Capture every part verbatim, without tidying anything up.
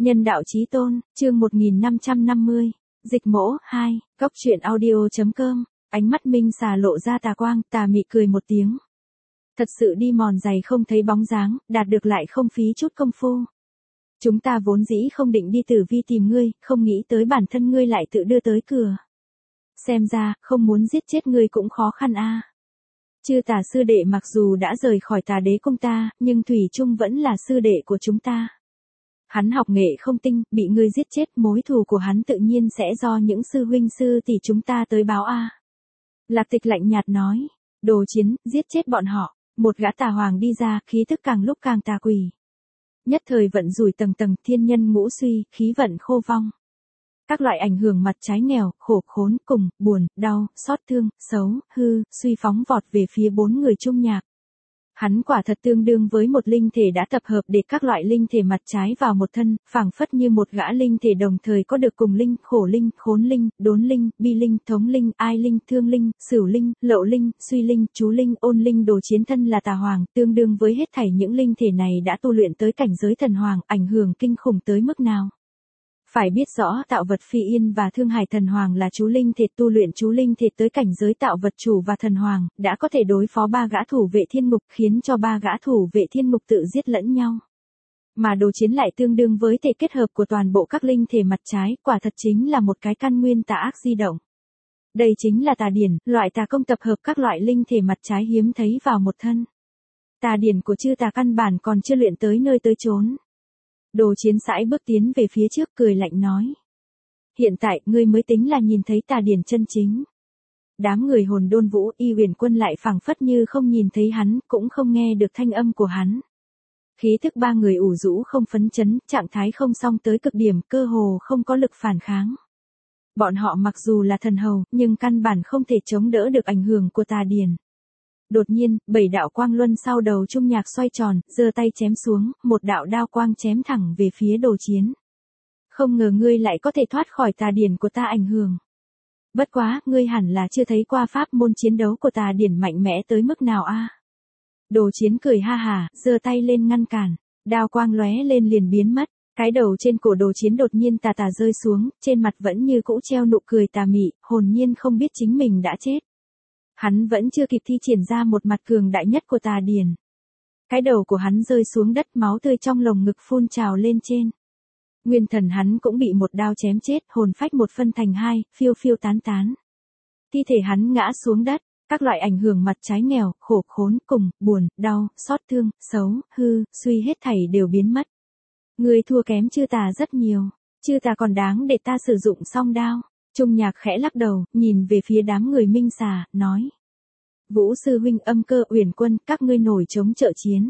Nhân đạo chí tôn, chương một nghìn năm trăm năm mươi. Dịch mỗ, hai, Cốc truyện audio.com. Ánh mắt Minh Xà lộ ra tà quang, tà mị cười một tiếng. Thật sự đi mòn giày không thấy bóng dáng, đạt được lại không phí chút công phu. Chúng ta vốn dĩ không định đi Tử Vi tìm ngươi, không nghĩ tới bản thân ngươi lại tự đưa tới cửa. Xem ra, không muốn giết chết ngươi cũng khó khăn a. Chư tà sư đệ mặc dù đã rời khỏi tà đế cung ta, nhưng thủy chung vẫn là sư đệ của chúng ta. Hắn học nghệ không tinh, bị ngươi giết chết, mối thù của hắn tự nhiên sẽ do những sư huynh sư tỷ chúng ta tới báo a. Lạc Tịch lạnh nhạt nói, Đồ Chiến, giết chết bọn họ. Một gã tà hoàng đi ra, khí thức càng lúc càng tà quỷ. Nhất thời vận rủi tầng tầng, thiên nhân ngũ suy, khí vận khô vong. Các loại ảnh hưởng mặt trái nghèo, khổ khốn, cùng, buồn, đau, xót thương, xấu, hư, suy phóng vọt về phía bốn người Trung Nhạc. Hắn quả thật tương đương với một linh thể đã tập hợp để các loại linh thể mặt trái vào một thân, phảng phất như một gã linh thể đồng thời có được cùng linh, khổ linh, khốn linh, đốn linh, bi linh, thống linh, ai linh, thương linh, sửu linh, lậu linh, suy linh, chú linh, ôn linh. Đồ Chiến thân là tà hoàng, tương đương với hết thảy những linh thể này đã tu luyện tới cảnh giới thần hoàng, ảnh hưởng kinh khủng tới mức nào. Phải biết rõ tạo vật Phi Yên và Thương Hải thần hoàng là chú linh thể, tu luyện chú linh thể tới cảnh giới tạo vật chủ và thần hoàng, đã có thể đối phó ba gã thủ vệ thiên ngục, khiến cho ba gã thủ vệ thiên ngục tự giết lẫn nhau. Mà Đồ Chiến lại tương đương với thể kết hợp của toàn bộ các linh thể mặt trái, quả thật chính là một cái căn nguyên tà ác di động. Đây chính là tà điển, loại tà công tập hợp các loại linh thể mặt trái hiếm thấy vào một thân. Tà điển của chư tà căn bản còn chưa luyện tới nơi tới chốn. Đồ Chiến sải bước tiến về phía trước, cười lạnh nói. Hiện tại, ngươi mới tính là nhìn thấy tà điển chân chính. Đám người Hồn Đôn Vũ, Y Huyền Quân lại phảng phất như không nhìn thấy hắn, cũng không nghe được thanh âm của hắn. Khí thức ba người ủ rũ không phấn chấn, trạng thái không song tới cực điểm, cơ hồ không có lực phản kháng. Bọn họ mặc dù là thần hầu, nhưng căn bản không thể chống đỡ được ảnh hưởng của tà điển. Đột nhiên, bảy đạo quang luân sau đầu Trung Nhạc xoay tròn, giơ tay chém xuống, một đạo đao quang chém thẳng về phía Đồ Chiến. Không ngờ ngươi lại có thể thoát khỏi tà điển của ta ảnh hưởng. Bất quá, ngươi hẳn là chưa thấy qua pháp môn chiến đấu của tà điển mạnh mẽ tới mức nào a? Đồ Chiến cười ha hả, giơ tay lên ngăn cản, đao quang lóe lên liền biến mất. Cái đầu trên cổ Đồ Chiến đột nhiên tà tà rơi xuống, trên mặt vẫn như cũ treo nụ cười tà mị, hồn nhiên không biết chính mình đã chết. Hắn vẫn chưa kịp thi triển ra một mặt cường đại nhất của tà điển. Cái đầu của hắn rơi xuống đất, máu tươi trong lồng ngực phun trào lên trên. Nguyên thần hắn cũng bị một đao chém chết, hồn phách một phân thành hai, phiêu phiêu tán tán. Thi thể hắn ngã xuống đất, các loại ảnh hưởng mặt trái nghèo, khổ khốn, cùng, buồn, đau, xót thương, xấu, hư, suy hết thảy đều biến mất. Ngươi thua kém chư tà rất nhiều, chư tà còn đáng để ta sử dụng song đao. Trung Nhạc khẽ lắc đầu, nhìn về phía đám người Minh Xà, nói. Vũ sư huynh, Âm Cơ, Uyển Quân, các ngươi nổi chống trợ chiến.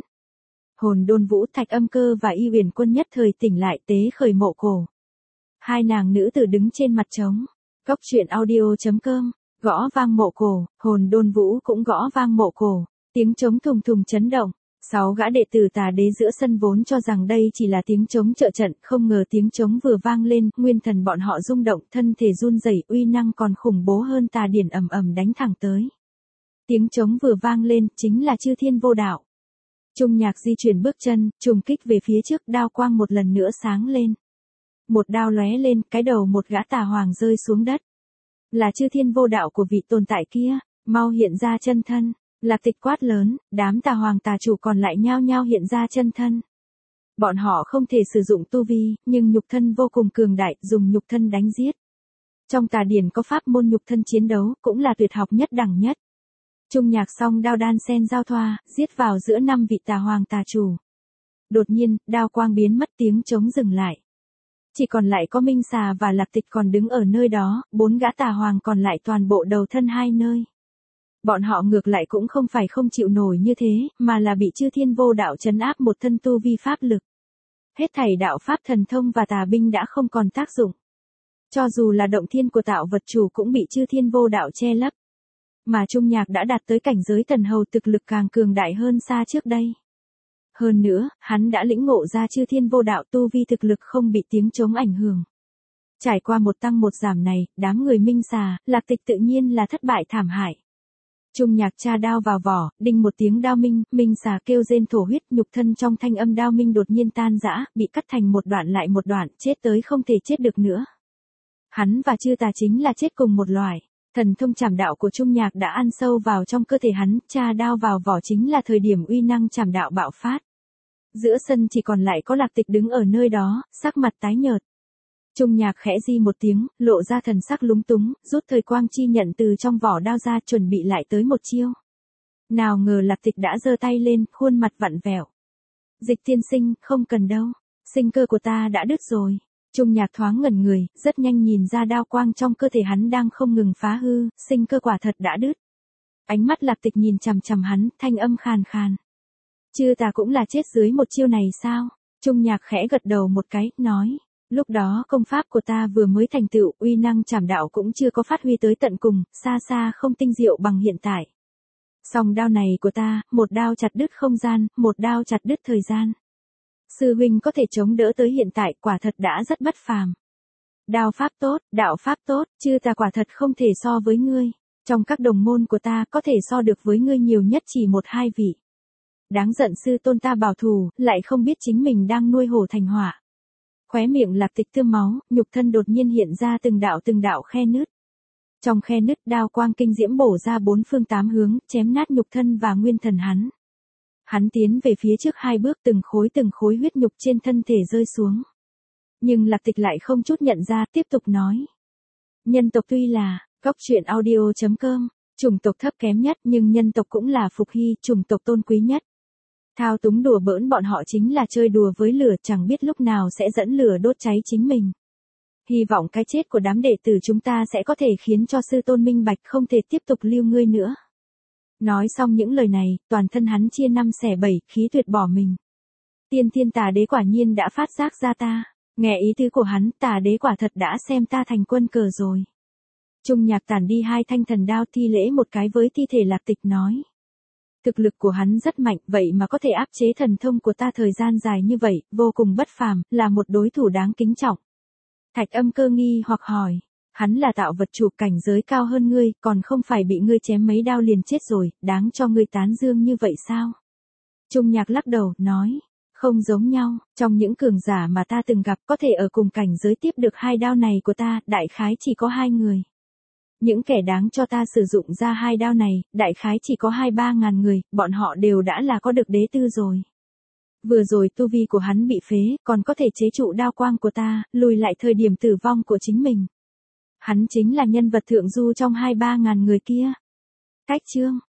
Hồn Đôn Vũ, Thạch Âm Cơ và Y Uyển Quân nhất thời tỉnh lại, tế khởi mộ cổ. Hai nàng nữ tử đứng trên mặt trống. Cốc truyện audio.com, gõ vang mộ cổ, Hồn Đôn Vũ cũng gõ vang mộ cổ, tiếng trống thùng thùng chấn động. Sáu gã đệ tử tà đế giữa sân vốn cho rằng đây chỉ là tiếng trống trợ trận, không ngờ tiếng trống vừa vang lên, nguyên thần bọn họ rung động, thân thể run rẩy, uy năng còn khủng bố hơn tà điển ầm ầm đánh thẳng tới. Tiếng trống vừa vang lên, chính là Chư Thiên Vô Đạo. Trung Nhạc di chuyển bước chân, trùng kích về phía trước, đao quang một lần nữa sáng lên. Một đao lóe lên, cái đầu một gã tà hoàng rơi xuống đất. Là Chư Thiên Vô Đạo của vị tồn tại kia, mau hiện ra chân thân. Lạc Tịch quát lớn, đám tà hoàng tà chủ còn lại nhao nhao hiện ra chân thân. Bọn họ không thể sử dụng tu vi, nhưng nhục thân vô cùng cường đại, dùng nhục thân đánh giết. Trong tà điển có pháp môn nhục thân chiến đấu, cũng là tuyệt học nhất đẳng nhất. Trung Nhạc song đao đan sen giao thoa, giết vào giữa năm vị tà hoàng tà chủ. Đột nhiên, đao quang biến mất, tiếng trống dừng lại. Chỉ còn lại có Minh Xà và Lạc Tịch còn đứng ở nơi đó, bốn gã tà hoàng còn lại toàn bộ đầu thân hai nơi. Bọn họ ngược lại cũng không phải không chịu nổi như thế, mà là bị Chư Thiên Vô Đạo trấn áp một thân tu vi pháp lực. Hết thảy đạo pháp thần thông và tà binh đã không còn tác dụng. Cho dù là động thiên của tạo vật chủ cũng bị Chư Thiên Vô Đạo che lấp. Mà Trung Nhạc đã đạt tới cảnh giới thần hầu, thực lực càng cường đại hơn xa trước đây. Hơn nữa, hắn đã lĩnh ngộ ra Chư Thiên Vô Đạo, tu vi thực lực không bị tiếng trống ảnh hưởng. Trải qua một tăng một giảm này, đám người Minh Xà, Lạc Tịch tự nhiên là thất bại thảm hại. Trung Nhạc tra đao vào vỏ, đinh một tiếng đao minh, minh xà kêu rên thổ huyết, nhục thân trong thanh âm đao minh đột nhiên tan rã, bị cắt thành một đoạn lại một đoạn, chết tới không thể chết được nữa. Hắn và chư tà chính là chết cùng một loài. Thần thông trảm đạo của Trung Nhạc đã ăn sâu vào trong cơ thể hắn, tra đao vào vỏ chính là thời điểm uy năng trảm đạo bạo phát. Giữa sân chỉ còn lại có Lạc Tịch đứng ở nơi đó, sắc mặt tái nhợt. Trung Nhạc khẽ di một tiếng, lộ ra thần sắc lúng túng, rút thời quang chi nhận từ trong vỏ đao ra chuẩn bị lại tới một chiêu. Nào ngờ Lạc Tịch đã giơ tay lên, khuôn mặt vặn vẹo. Dịch tiên sinh, không cần đâu. Sinh cơ của ta đã đứt rồi. Trung Nhạc thoáng ngẩn người, rất nhanh nhìn ra đao quang trong cơ thể hắn đang không ngừng phá hư, sinh cơ quả thật đã đứt. Ánh mắt Lạc Tịch nhìn chằm chằm hắn, thanh âm khàn khàn. Chư ta cũng là chết dưới một chiêu này sao? Trung Nhạc khẽ gật đầu một cái, nói. Lúc đó công pháp của ta vừa mới thành tựu, uy năng trảm đạo cũng chưa có phát huy tới tận cùng, xa xa không tinh diệu bằng hiện tại. Song đao này của ta, một đao chặt đứt không gian, một đao chặt đứt thời gian. Sư huynh có thể chống đỡ tới hiện tại, quả thật đã rất bất phàm. Đao pháp tốt, đạo pháp tốt, chư ta quả thật không thể so với ngươi. Trong các đồng môn của ta, có thể so được với ngươi nhiều nhất chỉ một hai vị. Đáng giận sư tôn ta bảo thù, lại không biết chính mình đang nuôi hổ thành hỏa. Khóe miệng Lạc Tịch tươm máu, nhục thân đột nhiên hiện ra từng đạo từng đạo khe nứt. Trong khe nứt đao quang kinh diễm bổ ra bốn phương tám hướng, chém nát nhục thân và nguyên thần hắn. Hắn tiến về phía trước hai bước, từng khối từng khối huyết nhục trên thân thể rơi xuống. Nhưng Lạc Tịch lại không chút nhận ra, tiếp tục nói. Nhân tộc tuy là, góc truyện audio chấm com, chủng tộc thấp kém nhất nhưng nhân tộc cũng là phục hy, chủng tộc tôn quý nhất. Thao túng đùa bỡn bọn họ chính là chơi đùa với lửa, chẳng biết lúc nào sẽ dẫn lửa đốt cháy chính mình. Hy vọng cái chết của đám đệ tử chúng ta sẽ có thể khiến cho sư tôn minh bạch không thể tiếp tục lưu ngươi nữa. Nói xong những lời này, toàn thân hắn chia năm xẻ bảy, khí tuyệt bỏ mình. Tiên thiên tà đế quả nhiên đã phát giác ra ta. Nghe ý tứ của hắn, tà đế quả thật đã xem ta thành quân cờ rồi. Trung Nhạc tản đi hai thanh thần đao, thi lễ một cái với thi thể Lạc Tịch nói. Thực lực của hắn rất mạnh, vậy mà có thể áp chế thần thông của ta thời gian dài như vậy, vô cùng bất phàm, là một đối thủ đáng kính trọng. Thạch Âm cơ nghi hoặc hỏi, hắn là tạo vật chủ cảnh giới cao hơn ngươi, còn không phải bị ngươi chém mấy đao liền chết rồi, đáng cho ngươi tán dương như vậy sao? Trung Nhạc lắc đầu, nói, không giống nhau, trong những cường giả mà ta từng gặp có thể ở cùng cảnh giới tiếp được hai đao này của ta, đại khái chỉ có hai người. Những kẻ đáng cho ta sử dụng ra hai đao này, đại khái chỉ có hai ba ngàn người, bọn họ đều đã là có được đế tư rồi. Vừa rồi tu vi của hắn bị phế, còn có thể chế trụ đao quang của ta, lùi lại thời điểm tử vong của chính mình. Hắn chính là nhân vật thượng du trong hai ba ngàn người kia. Cách chương